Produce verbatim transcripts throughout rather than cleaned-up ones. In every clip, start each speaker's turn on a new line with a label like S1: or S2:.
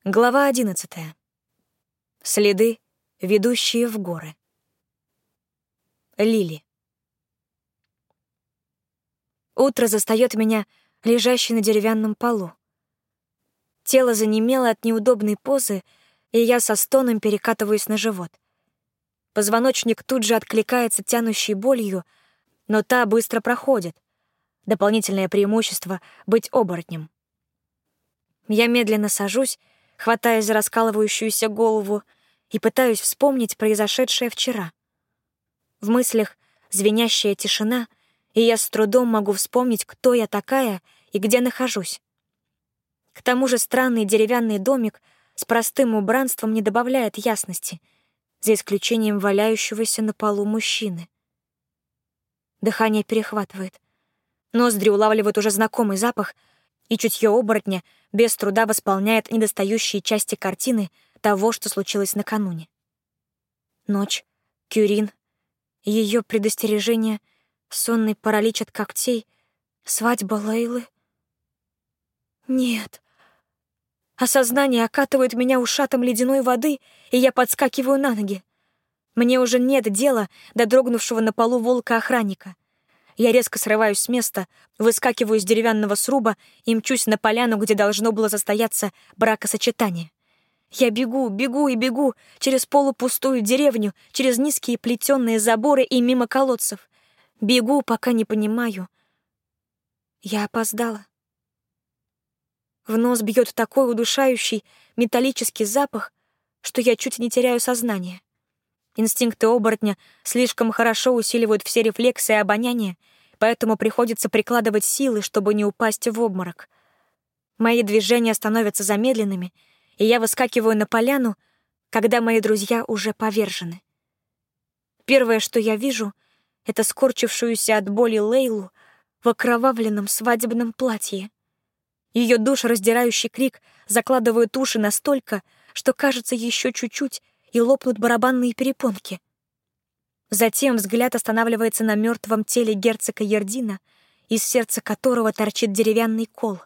S1: Глава одиннадцатая. Следы, ведущие в горы. Лили. Утро застаёт меня лежащей на деревянном полу. Тело занемело от неудобной позы, и я со стоном перекатываюсь на живот. Позвоночник тут же откликается тянущей болью, но та быстро проходит. Дополнительное преимущество — быть оборотнем. Я медленно сажусь, хватаясь за раскалывающуюся голову, и пытаюсь вспомнить произошедшее вчера. В мыслях звенящая тишина, и я с трудом могу вспомнить, кто я такая и где нахожусь. К тому же странный деревянный домик с простым убранством не добавляет ясности, за исключением валяющегося на полу мужчины. Дыхание перехватывает. Ноздри улавливают уже знакомый запах, и чутье оборотня без труда восполняет недостающие части картины того, что случилось накануне. Ночь, Кюрин, ее предостережение, сонный паралич от когтей, свадьба Лейлы. Нет. Осознание окатывает меня ушатом ледяной воды, и я подскакиваю на ноги. Мне уже нет дела до дрогнувшего на полу волка-охранника. Я резко срываюсь с места, выскакиваю из деревянного сруба и мчусь на поляну, где должно было состояться бракосочетание. Я бегу, бегу и бегу через полупустую деревню, через низкие плетённые заборы и мимо колодцев. Бегу, пока не понимаю. Я опоздала. В нос бьет такой удушающий металлический запах, что я чуть не теряю сознание. Инстинкты оборотня слишком хорошо усиливают все рефлексы и обоняние, поэтому приходится прикладывать силы, чтобы не упасть в обморок. Мои движения становятся замедленными, и я выскакиваю на поляну, когда мои друзья уже повержены. Первое, что я вижу, — это скорчившуюся от боли Лейлу в окровавленном свадебном платье. Ее душераздирающий крик закладывает уши настолько, что, кажется, еще чуть-чуть, и лопнут барабанные перепонки. Затем взгляд останавливается на мертвом теле герцога Ердина, из сердца которого торчит деревянный кол.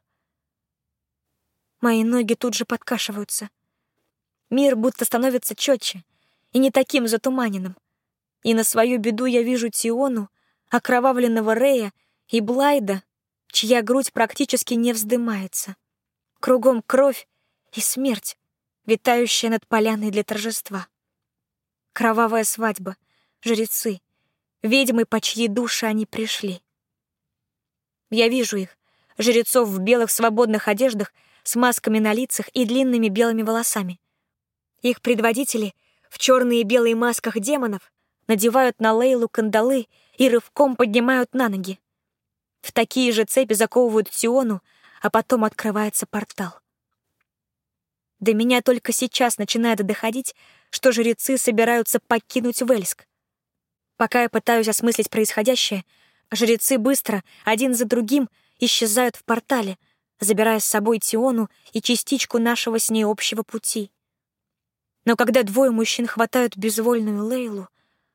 S1: Мои ноги тут же подкашиваются. Мир будто становится четче и не таким затуманенным. И на свою беду я вижу Тиону, окровавленного Рея и Блайда, чья грудь практически не вздымается. Кругом кровь и смерть, витающая над поляной для торжества. Кровавая свадьба, жрецы, ведьмы, по чьи души они пришли. Я вижу их, жрецов в белых свободных одеждах, с масками на лицах и длинными белыми волосами. Их предводители в черные и белые масках демонов надевают на Лейлу кандалы и рывком поднимают на ноги. В такие же цепи заковывают Тиону, а потом открывается портал. До меня только сейчас начинает доходить, что жрецы собираются покинуть Вельск. Пока я пытаюсь осмыслить происходящее, жрецы быстро, один за другим, исчезают в портале, забирая с собой Тиону и частичку нашего с ней общего пути. Но когда двое мужчин хватают безвольную Лейлу,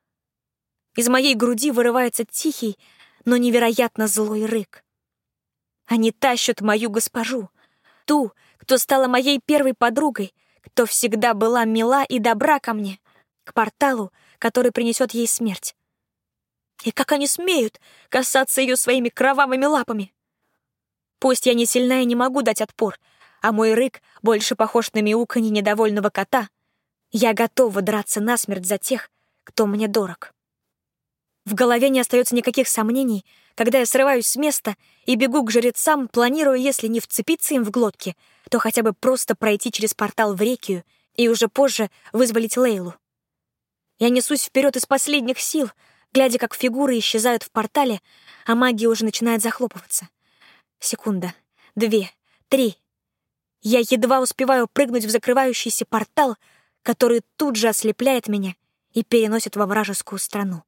S1: из моей груди вырывается тихий, но невероятно злой рык. Они тащат мою госпожу, ту, кто стала моей первой подругой, кто всегда была мила и добра ко мне, к порталу, который принесет ей смерть. И как они смеют касаться ее своими кровавыми лапами? Пусть я не сильна и не могу дать отпор, а мой рык больше похож на мяуканье недовольного кота, я готова драться насмерть за тех, кто мне дорог. В голове не остается никаких сомнений, когда я срываюсь с места и бегу к жрецам, планируя, если не вцепиться им в глотки, то хотя бы просто пройти через портал в Рекию и уже позже вызволить Лейлу. Я несусь вперед из последних сил, глядя, как фигуры исчезают в портале, а магия уже начинает захлопываться. Секунда, две, три. Я едва успеваю прыгнуть в закрывающийся портал, который тут же ослепляет меня и переносит во вражескую страну.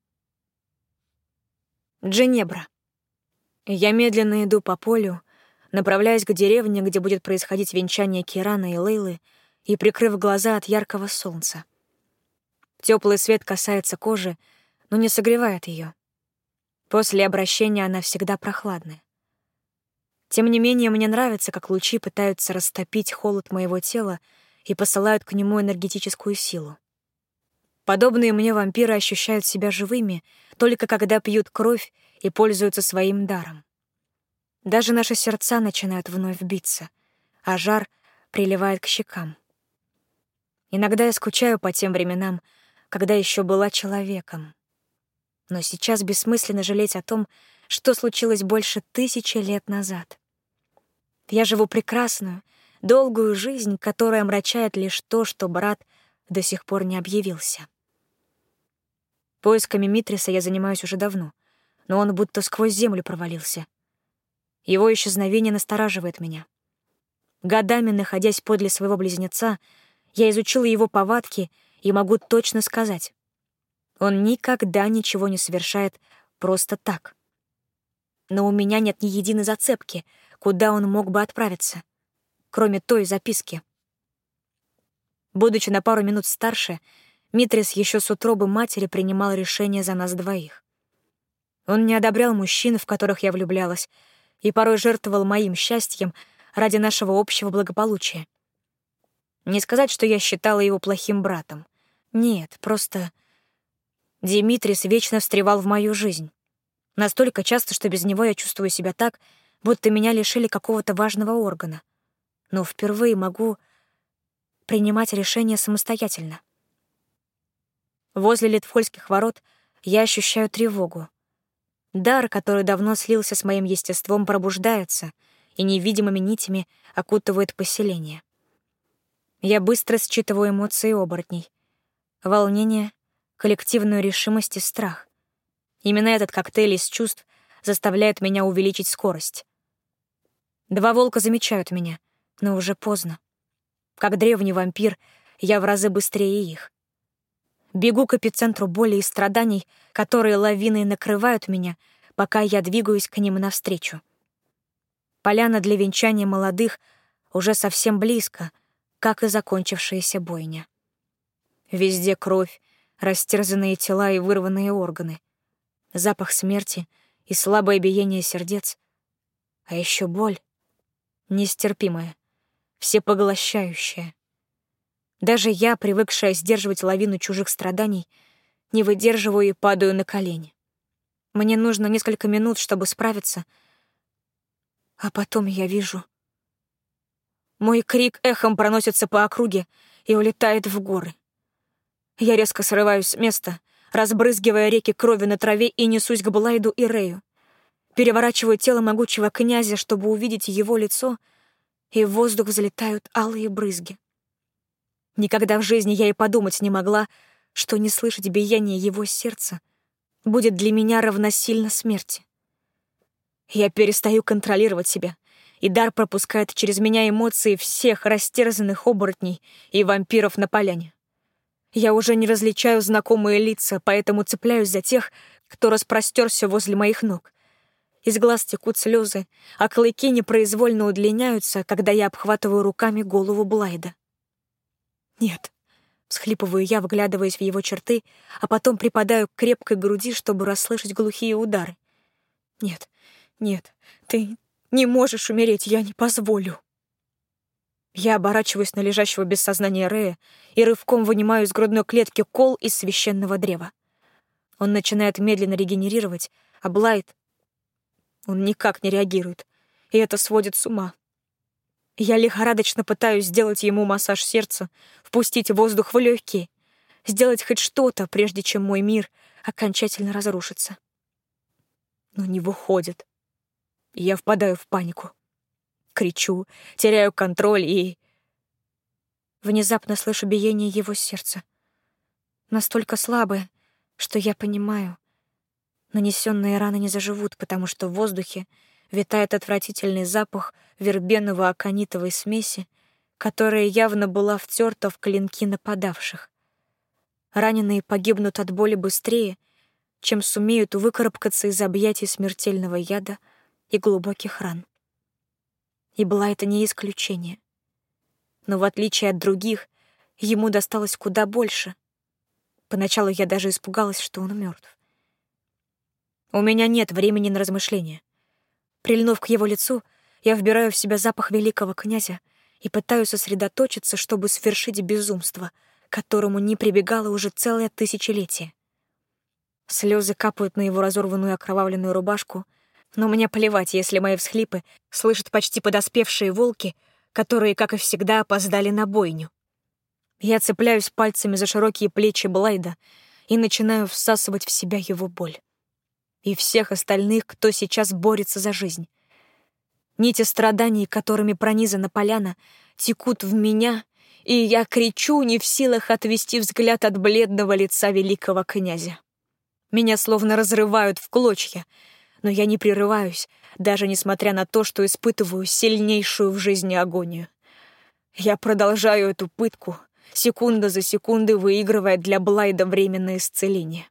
S1: Дженебра. Я медленно иду по полю, направляясь к деревне, где будет происходить венчание Кирана и Лейлы, и прикрыв глаза от яркого солнца. Теплый свет касается кожи, но не согревает ее. После обращения она всегда прохладная. Тем не менее, мне нравится, как лучи пытаются растопить холод моего тела и посылают к нему энергетическую силу. Подобные мне вампиры ощущают себя живыми только когда пьют кровь и пользуются своим даром. Даже наши сердца начинают вновь биться, а жар приливает к щекам. Иногда я скучаю по тем временам, когда еще была человеком. Но сейчас бессмысленно жалеть о том, что случилось больше тысячи лет назад. Я живу прекрасную, долгую жизнь, которая омрачает лишь то, что брат до сих пор не объявился. Поисками Митриса я занимаюсь уже давно, но он будто сквозь землю провалился. Его исчезновение настораживает меня. Годами находясь подле своего близнеца, я изучила его повадки и могу точно сказать: он никогда ничего не совершает просто так. Но у меня нет ни единой зацепки, куда он мог бы отправиться, кроме той записки. Будучи на пару минут старше, Митрис еще с утробы матери принимал решения за нас двоих. Он не одобрял мужчин, в которых я влюблялась, и порой жертвовал моим счастьем ради нашего общего благополучия. Не сказать, что я считала его плохим братом. Нет, просто Димитрис вечно встревал в мою жизнь. Настолько часто, что без него я чувствую себя так, будто меня лишили какого-то важного органа. Но впервые могу принимать решения самостоятельно. Возле Литвхольских ворот я ощущаю тревогу. Дар, который давно слился с моим естеством, пробуждается и невидимыми нитями окутывает поселение. Я быстро считываю эмоции оборотней. Волнение, коллективную решимость и страх. Именно этот коктейль из чувств заставляет меня увеличить скорость. Два волка замечают меня, но уже поздно. Как древний вампир, я в разы быстрее их. Бегу к эпицентру боли и страданий, которые лавиной накрывают меня, пока я двигаюсь к ним навстречу. Поляна для венчания молодых уже совсем близко, как и закончившаяся бойня. Везде кровь, растерзанные тела и вырванные органы, запах смерти и слабое биение сердец, а еще боль, нестерпимая, всепоглощающая. Даже я, привыкшая сдерживать лавину чужих страданий, не выдерживаю и падаю на колени. Мне нужно несколько минут, чтобы справиться, а потом я вижу. Мой крик эхом проносится по округе и улетает в горы. Я резко срываюсь с места, разбрызгивая реки крови на траве, и несусь к Блайду и Рэю. Переворачиваю тело могучего князя, чтобы увидеть его лицо, и в воздух взлетают алые брызги. Никогда в жизни я и подумать не могла, что не слышать биение его сердца будет для меня равносильно смерти. Я перестаю контролировать себя, и дар пропускает через меня эмоции всех растерзанных оборотней и вампиров на поляне. Я уже не различаю знакомые лица, поэтому цепляюсь за тех, кто распростерся возле моих ног. Из глаз текут слезы, а клыки непроизвольно удлиняются, когда я обхватываю руками голову Блайда. «Нет», — всхлипываю я, вглядываясь в его черты, а потом припадаю к крепкой груди, чтобы расслышать глухие удары. «Нет, нет, ты не можешь умереть, я не позволю». Я оборачиваюсь на лежащего без сознания Рэя и рывком вынимаю из грудной клетки кол из священного древа. Он начинает медленно регенерировать, а Блайд... Он никак не реагирует, и это сводит с ума. Я лихорадочно пытаюсь сделать ему массаж сердца, впустить воздух в легкие, сделать хоть что-то, прежде чем мой мир окончательно разрушится. Но не выходит. Я впадаю в панику. Кричу, теряю контроль и... Внезапно слышу биение его сердца. Настолько слабое, что я понимаю, нанесенные раны не заживут, потому что в воздухе витает отвратительный запах вербеново-аконитовой смеси, которая явно была втерта в клинки нападавших. Раненые погибнут от боли быстрее, чем сумеют выкарабкаться из объятий смертельного яда и глубоких ран. И Блайд не исключение. Но в отличие от других, ему досталось куда больше. Поначалу я даже испугалась, что он мертв. У меня нет времени на размышления. Прильнув к его лицу, я вбираю в себя запах великого князя и пытаюсь сосредоточиться, чтобы совершить безумство, к которому не прибегала уже целое тысячелетие. Слезы капают на его разорванную окровавленную рубашку, но мне плевать, если мои всхлипы слышат почти подоспевшие волки, которые, как и всегда, опоздали на бойню. Я цепляюсь пальцами за широкие плечи Блайда и начинаю всасывать в себя его боль. И всех остальных, кто сейчас борется за жизнь. Нити страданий, которыми пронизана поляна, текут в меня, и я кричу, не в силах отвести взгляд от бледного лица великого князя. Меня словно разрывают в клочья, но я не прерываюсь, даже несмотря на то, что испытываю сильнейшую в жизни агонию. Я продолжаю эту пытку, секунда за секундой выигрывая для Блайда временное исцеление.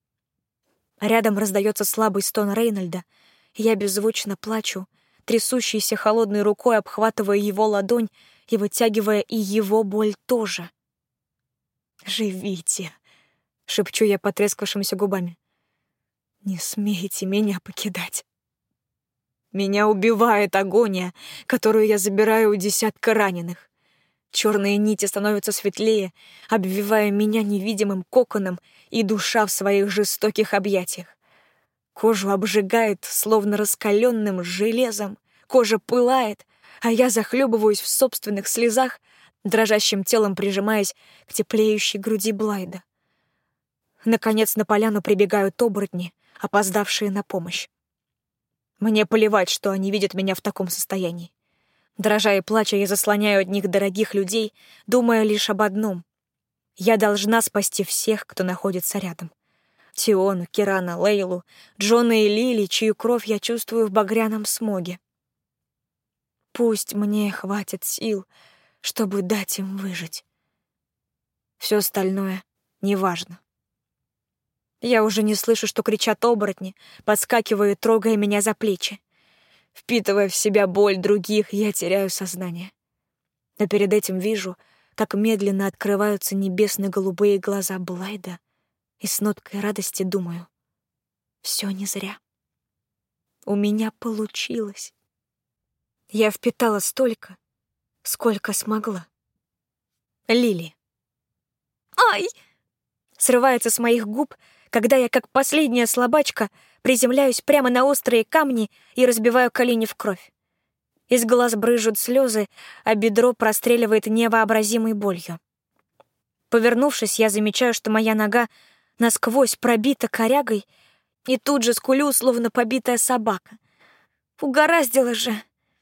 S1: Рядом раздается слабый стон Рейнольда, и я беззвучно плачу, трясущейся холодной рукой обхватывая его ладонь и вытягивая и его боль тоже. «Живите!» — шепчу я потрескавшимися губами. «Не смейте меня покидать!» Меня убивает агония, которую я забираю у десятка раненых. Черные нити становятся светлее, обвивая меня невидимым коконом и душа в своих жестоких объятиях. Кожу обжигает, словно раскаленным железом, кожа пылает, а я захлебываюсь в собственных слезах, дрожащим телом прижимаясь к теплеющей груди Блайда. Наконец на поляну прибегают оборотни, опоздавшие на помощь. Мне плевать, что они видят меня в таком состоянии. Дрожа и плача, я заслоняю от них дорогих людей, думая лишь об одном. Я должна спасти всех, кто находится рядом. Тиону, Кирана, Лейлу, Джона и Лили, чью кровь я чувствую в багряном смоге. Пусть мне хватит сил, чтобы дать им выжить. Все остальное неважно. Я уже не слышу, что кричат оборотни, подскакивая и трогая меня за плечи. Впитывая в себя боль других, я теряю сознание. Но перед этим вижу, как медленно открываются небесно-голубые глаза Блайда, и с ноткой радости думаю: все не зря. У меня получилось. Я впитала столько, сколько смогла. Лили. «Ай!» срывается с моих губ, когда я, как последняя слабачка, приземляюсь прямо на острые камни и разбиваю колени в кровь. Из глаз брызжут слезы, а бедро простреливает невообразимой болью. Повернувшись, я замечаю, что моя нога насквозь пробита корягой, и тут же скулю, словно побитая собака. Угораздило же!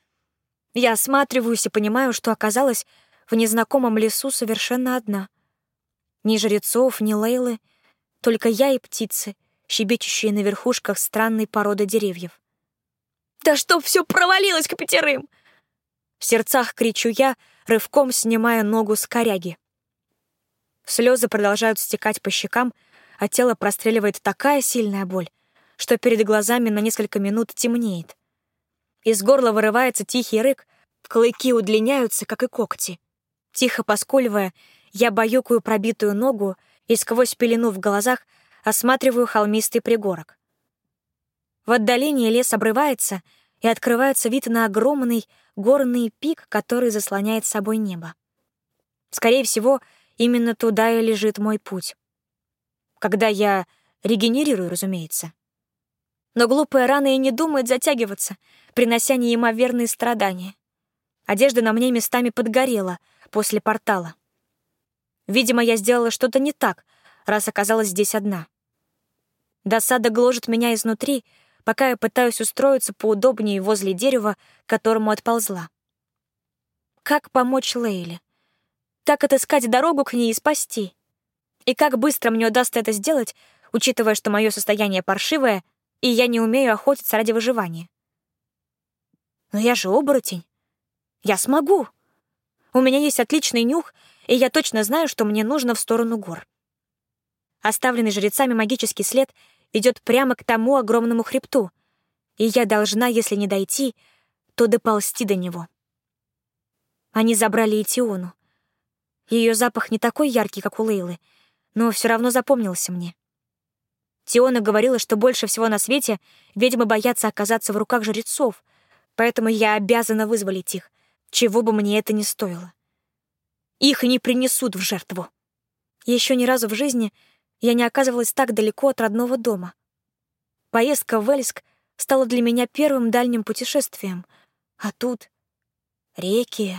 S1: Я осматриваюсь и понимаю, что оказалась в незнакомом лесу совершенно одна. Ни жрецов, ни Лейлы, только я и птицы, щебечущие на верхушках странной породы деревьев. «Да чтоб все провалилось к пятерым!» В сердцах кричу я, рывком снимая ногу с коряги. Слезы продолжают стекать по щекам, а тело простреливает такая сильная боль, что перед глазами на несколько минут темнеет. Из горла вырывается тихий рык, клыки удлиняются, как и когти. Тихо поскуливая, я баюкаю пробитую ногу и сквозь пелену в глазах осматриваю холмистый пригорок. В отдалении лес обрывается, и открывается вид на огромный горный пик, который заслоняет собой небо. Скорее всего, именно туда и лежит мой путь. Когда я регенерирую, разумеется. Но глупая рана и не думает затягиваться, принося неимоверные страдания. Одежда на мне местами подгорела после портала. Видимо, я сделала что-то не так, раз оказалась здесь одна. Досада гложет меня изнутри, пока я пытаюсь устроиться поудобнее возле дерева, к которому отползла. Как помочь Лейле? Как отыскать дорогу к ней и спасти? И как быстро мне удастся это сделать, учитывая, что мое состояние паршивое, и я не умею охотиться ради выживания? Но я же оборотень. Я смогу. У меня есть отличный нюх, и я точно знаю, что мне нужно в сторону гор. Оставленный жрецами магический след ведет прямо к тому огромному хребту, и я должна, если не дойти, то доползти до него. Они забрали и Тиону. Ее запах не такой яркий, как у Лейлы, но все равно запомнился мне. Тиона говорила, что больше всего на свете ведьмы боятся оказаться в руках жрецов, поэтому я обязана вызволить их, чего бы мне это ни стоило. Их не принесут в жертву. Еще ни разу в жизни я не оказывалась так далеко от родного дома. Поездка в Вельск стала для меня первым дальним путешествием, а тут реки.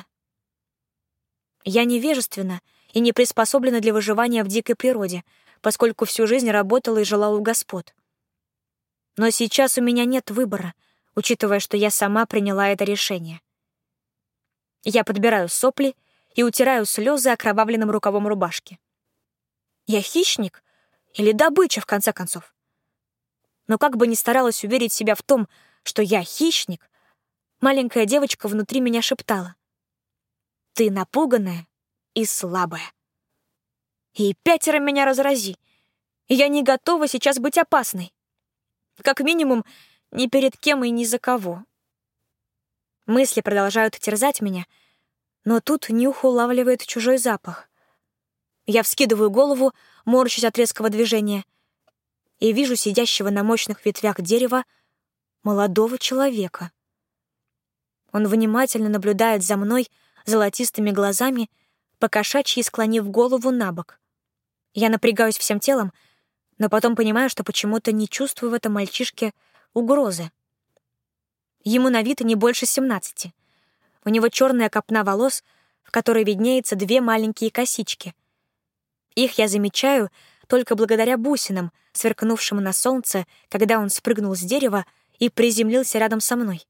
S1: Я невежественна и не приспособлена для выживания в дикой природе, поскольку всю жизнь работала и жила у господ. Но сейчас у меня нет выбора, учитывая, что я сама приняла это решение. Я подбираю сопли и утираю слезы окровавленным рукавом рубашки. Я хищник или добыча, в конце концов? Но как бы ни старалась уверить себя в том, что я хищник, маленькая девочка внутри меня шептала: «Ты напуганная и слабая. И пятеро меня разрази, и я не готова сейчас быть опасной. Как минимум, ни перед кем и ни за кого». Мысли продолжают терзать меня, но тут нюх улавливает чужой запах. Я вскидываю голову, морщась от резкого движения, и вижу сидящего на мощных ветвях дерева молодого человека. Он внимательно наблюдает за мной золотистыми глазами, покошачьи склонив голову на бок. Я напрягаюсь всем телом, но потом понимаю, что почему-то не чувствую в этом мальчишке угрозы. Ему на вид не больше семнадцати. У него черная копна волос, в которой виднеется две маленькие косички. Их я замечаю только благодаря бусинам, сверкнувшим на солнце, когда он спрыгнул с дерева и приземлился рядом со мной.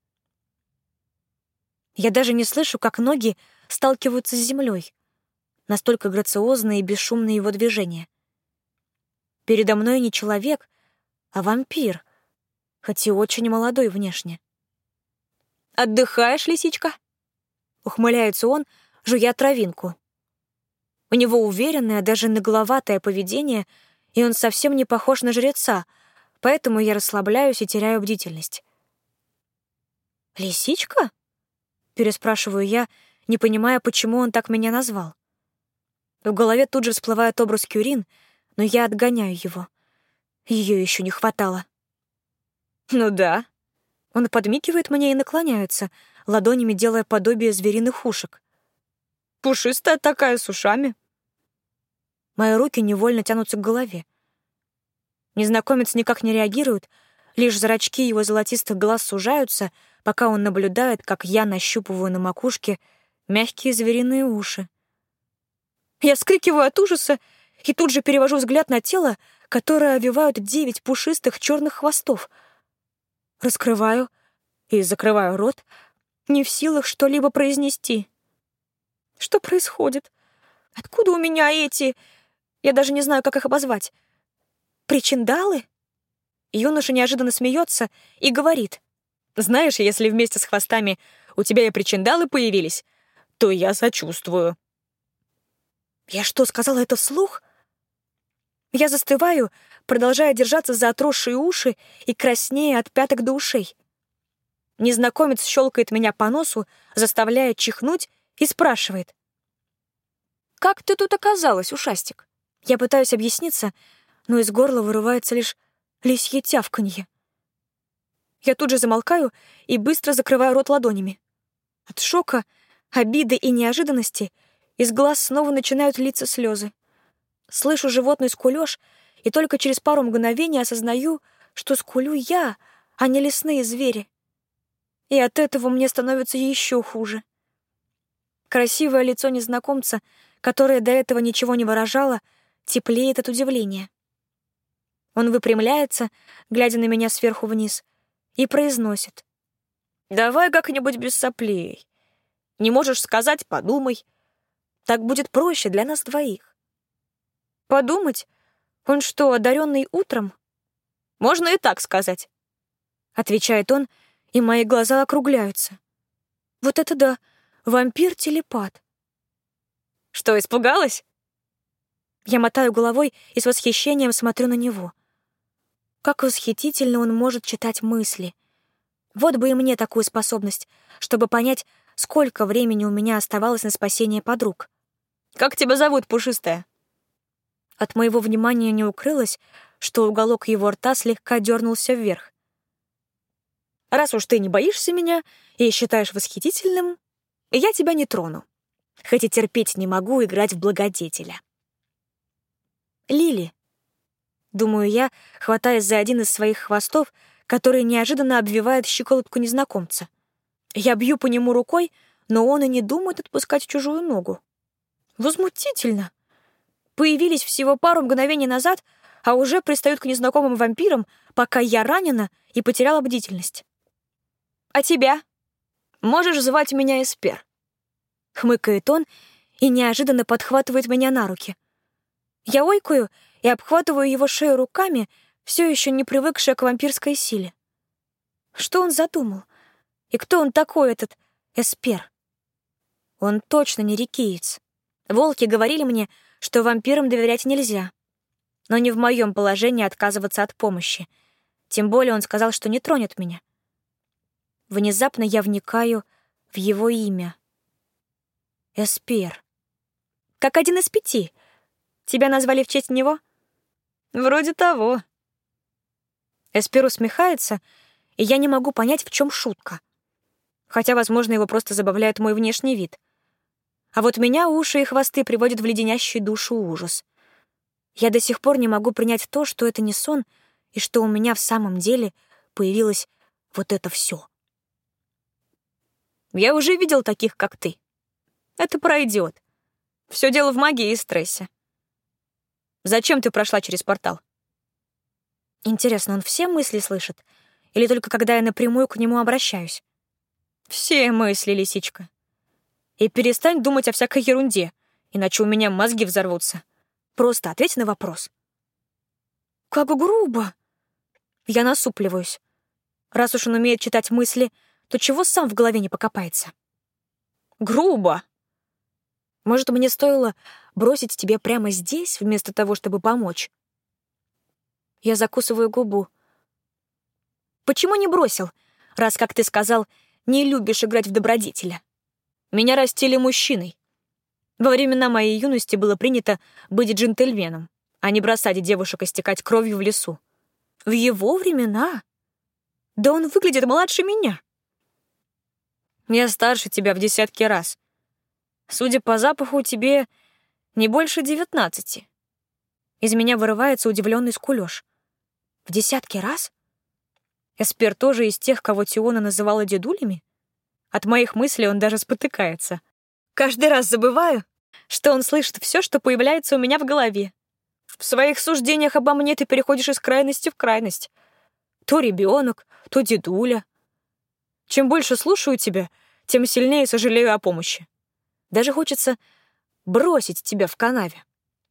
S1: Я даже не слышу, как ноги сталкиваются с землей. Настолько грациозные и бесшумные его движения. Передо мной не человек, а вампир, хоть и очень молодой внешне. «Отдыхаешь, лисичка?» — ухмыляется он, жуя травинку. У него уверенное, даже нагловатое поведение, и он совсем не похож на жреца, поэтому я расслабляюсь и теряю бдительность. «Лисичка?» — переспрашиваю я, не понимая, почему он так меня назвал. В голове тут же всплывает образ Кюрин, но я отгоняю его. Ее еще не хватало. «Ну да». Он подмигивает мне и наклоняется, ладонями делая подобие звериных ушек. «Пушистая такая, с ушами». Мои руки невольно тянутся к голове. Незнакомец никак не реагирует, лишь зрачки его золотистых глаз сужаются, пока он наблюдает, как я нащупываю на макушке мягкие звериные уши. Я вскрикиваю от ужаса и тут же перевожу взгляд на тело, которое овивают девять пушистых черных хвостов. Раскрываю и закрываю рот, не в силах что-либо произнести. Что происходит? Откуда у меня эти... Я даже не знаю, как их обозвать. Причиндалы? Юноша неожиданно смеется и говорит: «Знаешь, если вместе с хвостами у тебя и причиндалы появились, то я сочувствую». Я что, сказала это вслух? Я застываю, продолжая держаться за отросшие уши и краснея от пяток до ушей. Незнакомец щелкает меня по носу, заставляя чихнуть, и спрашивает: «Как ты тут оказалась, ушастик?» Я пытаюсь объясниться, но из горла вырывается лишь лисье тявканье. Я тут же замолкаю и быстро закрываю рот ладонями. От шока, обиды и неожиданности из глаз снова начинают литься слезы. Слышу животный скулёж и только через пару мгновений осознаю, что скулю я, а не лесные звери. И от этого мне становится еще хуже. Красивое лицо незнакомца, которое до этого ничего не выражало, теплеет от удивления. Он выпрямляется, глядя на меня сверху вниз, и произносит: «Давай как-нибудь без соплей. Не можешь сказать — подумай. Так будет проще для нас двоих». «Подумать? Он что, одаренный утром?» «Можно и так сказать», — отвечает он, и мои глаза округляются. «Вот это да! Вампир-телепат!» «Что, испугалась?» Я мотаю головой и с восхищением смотрю на него. Как восхитительно он может читать мысли. Вот бы и мне такую способность, чтобы понять, сколько времени у меня оставалось на спасение подруг. «Как тебя зовут, пушистая?» От моего внимания не укрылось, что уголок его рта слегка дернулся вверх. «Раз уж ты не боишься меня и считаешь восхитительным, и я тебя не трону, хоть и терпеть не могу играть в благодетеля. Лили, думаю я, хватаясь за один из своих хвостов, который неожиданно обвивает щиколотку незнакомца. Я бью по нему рукой, но он и не думает отпускать чужую ногу. Возмутительно. Появились всего пару мгновений назад, а уже пристают к незнакомым вампирам, пока я ранена и потеряла бдительность. «А тебя? Можешь звать меня Эспер», — хмыкает он и неожиданно подхватывает меня на руки. Я ойкаю и обхватываю его шею руками, все еще не привыкшая к вампирской силе. Что он задумал? И кто он такой, этот Эспер? Он точно не рикиец. Волки говорили мне, что вампирам доверять нельзя. Но не в моем положении отказываться от помощи. Тем более он сказал, что не тронет меня. Внезапно я вникаю в его имя. Эспер. Как один из пяти. Тебя назвали в честь него? Вроде того. Эспер усмехается, и я не могу понять, в чем шутка. Хотя, возможно, его просто забавляет мой внешний вид. А вот меня уши и хвосты приводят в леденящий душу ужас. Я до сих пор не могу принять то, что это не сон, и что у меня в самом деле появилось вот это все. Я уже видел таких, как ты. Это пройдет. Все дело в магии и стрессе. Зачем ты прошла через портал? Интересно, он все мысли слышит? Или только когда я напрямую к нему обращаюсь? Все мысли, лисичка. И перестань думать о всякой ерунде, иначе у меня мозги взорвутся. Просто ответь на вопрос. Как грубо. Я насупливаюсь. Раз уж он умеет читать мысли, то чего сам в голове не покопается? Грубо. Может, мне стоило бросить тебя прямо здесь, вместо того, чтобы помочь? Я закусываю губу. Почему не бросил, раз, как ты сказал, не любишь играть в добродетеля? Меня растили мужчиной. Во времена моей юности было принято быть джентльменом, а не бросать девушек истекать кровью в лесу. В его времена? Да он выглядит младше меня. Я старше тебя в десятки раз. Судя по запаху, тебе не больше девятнадцати. Из меня вырывается удивленный скулёж. В десятки раз? Эспер тоже из тех, кого Тиона называла дедулями? От моих мыслей он даже спотыкается. Каждый раз забываю, что он слышит все, что появляется у меня в голове. В своих суждениях обо мне ты переходишь из крайности в крайность. То ребенок, то дедуля. Чем больше слушаю тебя, тем сильнее сожалею о помощи. Даже хочется бросить тебя в канаве.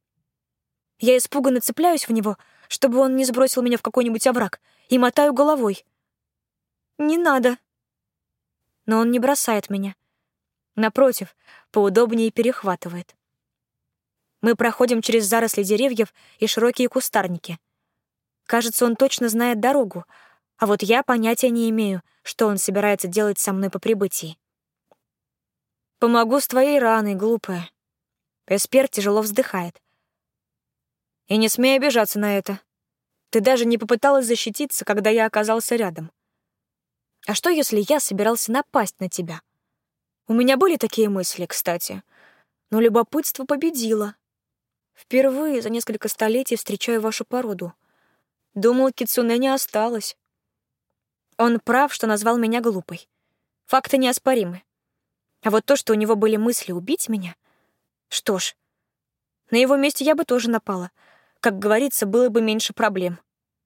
S1: Я испуганно цепляюсь в него, чтобы он не сбросил меня в какой-нибудь овраг, и мотаю головой. Не надо. Но он не бросает меня. Напротив, поудобнее перехватывает. Мы проходим через заросли деревьев и широкие кустарники. Кажется, он точно знает дорогу, а вот я понятия не имею, что он собирается делать со мной по прибытии. «Помогу с твоей раной, глупая». Эспер тяжело вздыхает. «И не смей обижаться на это. Ты даже не попыталась защититься, когда я оказался рядом. А что, если я собирался напасть на тебя? У меня были такие мысли, кстати, но любопытство победило. Впервые за несколько столетий встречаю вашу породу. Думал, кицунэ не осталось. Он прав, что назвал меня глупой. Факты неоспоримы. А вот то, что у него были мысли убить меня... Что ж, на его месте я бы тоже напала. Как говорится, было бы меньше проблем.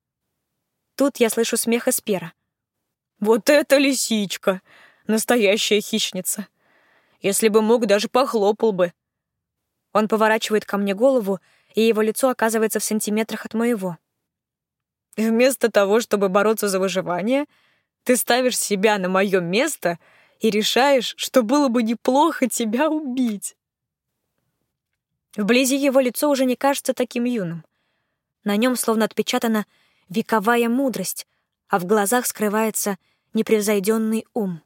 S1: Тут я слышу смех Эспера. «Вот это лисичка! Настоящая хищница! Если бы мог, даже похлопал бы!» Он поворачивает ко мне голову, и его лицо оказывается в сантиметрах от моего. «Вместо того, чтобы бороться за выживание, ты ставишь себя на мое место и решаешь, что было бы неплохо тебя убить». Вблизи его лицо уже не кажется таким юным. На нем словно отпечатана вековая мудрость, а в глазах скрывается непревзойденный ум.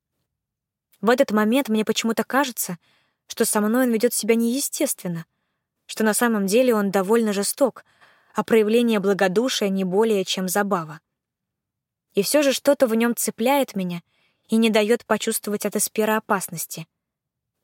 S1: В этот момент мне почему-то кажется, что со мной он ведет себя неестественно, что на самом деле он довольно жесток, а проявление благодушия не более чем забава. И все же что-то в нем цепляет меня и не дает почувствовать от Эспера опасности.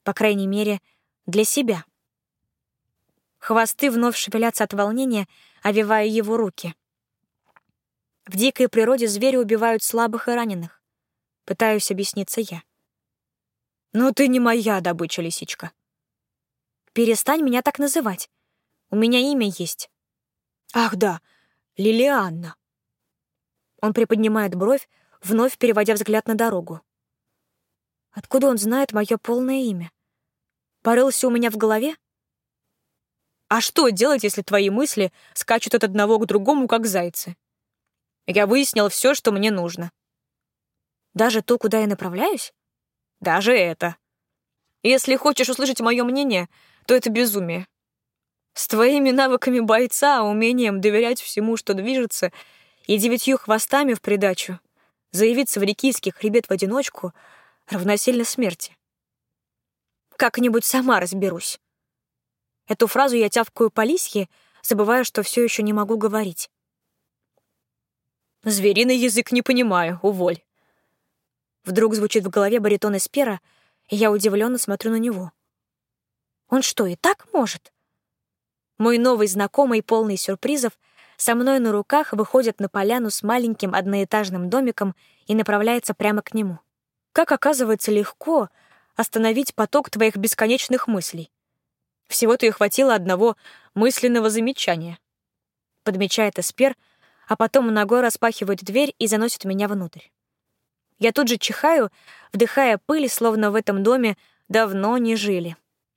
S1: По крайней мере, для себя. Хвосты вновь шевелятся от волнения, овивая его руки. В дикой природе звери убивают слабых и раненых. Пытаюсь объясниться я. «Но ты не моя добыча, лисичка». «Перестань меня так называть. У меня имя есть». «Ах да, Лилианна». Он приподнимает бровь, вновь переводя взгляд на дорогу. Откуда он знает мое полное имя? Порылся у меня в голове? А что делать, если твои мысли скачут от одного к другому, как зайцы? Я выяснил все, что мне нужно. Даже то, куда я направляюсь? Даже это. Если хочешь услышать мое мнение, то это безумие. С твоими навыками бойца, умением доверять всему, что движется, и девятью хвостами в придачу, заявиться в Рикийский хребет в одиночку равносильно смерти. Как-нибудь сама разберусь. Эту фразу я тявкаю по лисье, забывая, что все еще не могу говорить. «Звериный язык не понимаю, уволь». Вдруг звучит в голове баритон Эспера, и я удивленно смотрю на него. Он что, и так может? Мой новый знакомый, полный сюрпризов, со мной на руках выходит на поляну с маленьким одноэтажным домиком и направляется прямо к нему. Как оказывается легко остановить поток твоих бесконечных мыслей. Всего-то и хватило одного мысленного замечания. Подмечает Эспер, а потом ногой распахивает дверь и заносит меня внутрь. Я тут же чихаю, вдыхая пыль, словно в этом доме давно не жили.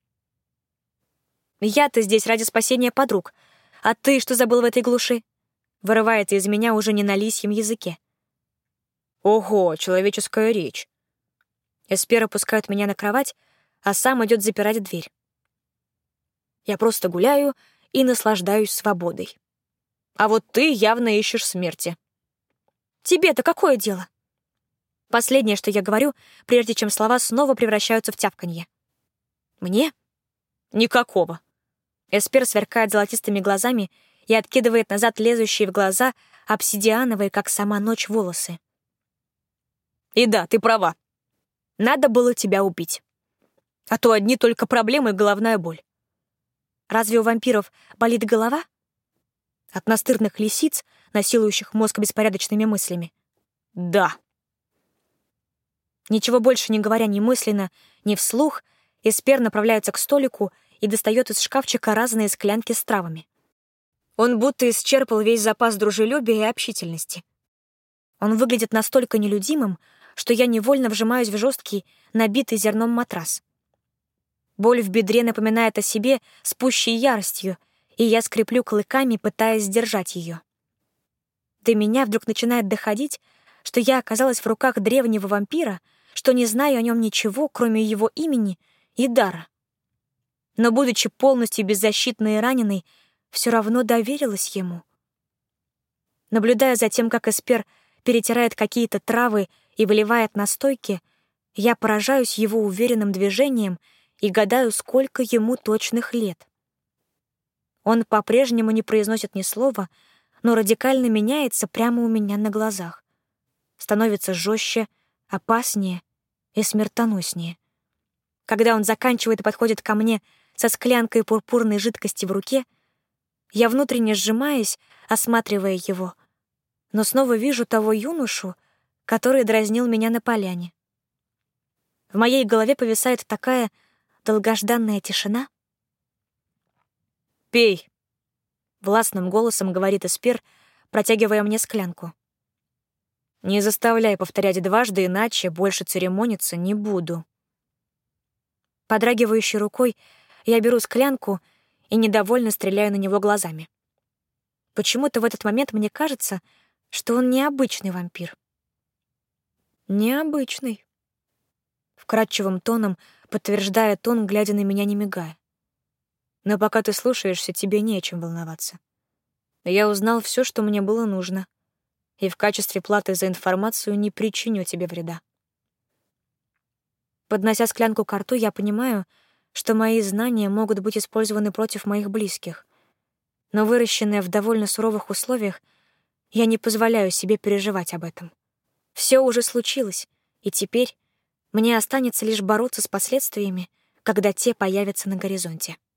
S1: Я-то здесь ради спасения подруг. А ты что забыл в этой глуши? Вырывается из меня уже не на лисьем языке. Ого, человеческая речь. Эспер опускает меня на кровать, а сам идет запирать дверь. Я просто гуляю и наслаждаюсь свободой. А вот ты явно ищешь смерти. Тебе-то какое дело? Последнее, что я говорю, прежде чем слова снова превращаются в тявканье. Мне? Никакого. Эспер сверкает золотистыми глазами и откидывает назад лезущие в глаза обсидиановые, как сама ночь, волосы. И да, ты права. Надо было тебя убить. А то одни только проблемы и головная боль. Разве у вампиров болит голова? От настырных лисиц, насилующих мозг беспорядочными мыслями? Да. Ничего больше не говоря ни мысленно, ни вслух, Эспер направляется к столику и достает из шкафчика разные склянки с травами. Он будто исчерпал весь запас дружелюбия и общительности. Он выглядит настолько нелюдимым, что я невольно вжимаюсь в жесткий, набитый зерном матрас. Боль в бедре напоминает о себе с пущей яростью, и я скреплю клыками, пытаясь сдержать ее. До меня вдруг начинает доходить, что я оказалась в руках древнего вампира, что не знаю о нем ничего, кроме его имени и дара. Но, будучи полностью беззащитной и раненой, все равно доверилась ему. Наблюдая за тем, как Эспер перетирает какие-то травы и выливает настойки, я поражаюсь его уверенным движением и гадаю, сколько ему точных лет. Он по-прежнему не произносит ни слова, но радикально меняется прямо у меня на глазах. Становится жестче, опаснее и смертоноснее. Когда он заканчивает и подходит ко мне со склянкой пурпурной жидкости в руке, я внутренне сжимаюсь, осматривая его, но снова вижу того юношу, который дразнил меня на поляне. В моей голове повисает такая долгожданная тишина. «Пей», — властным голосом говорит Эспер, протягивая мне склянку. «Не заставляй повторять дважды, иначе больше церемониться не буду». Подрагивающей рукой я беру склянку и недовольно стреляю на него глазами. Почему-то в этот момент мне кажется, что он необычный вампир. «Необычный», — вкрадчивым тоном подтверждает он, глядя на меня, не мигая. «Но пока ты слушаешься, тебе не о чем волноваться. Я узнал все, что мне было нужно, и в качестве платы за информацию не причиню тебе вреда». Поднося склянку к рту, я понимаю, что мои знания могут быть использованы против моих близких, но выращенная в довольно суровых условиях, я не позволяю себе переживать об этом. Все уже случилось, и теперь мне останется лишь бороться с последствиями, когда те появятся на горизонте.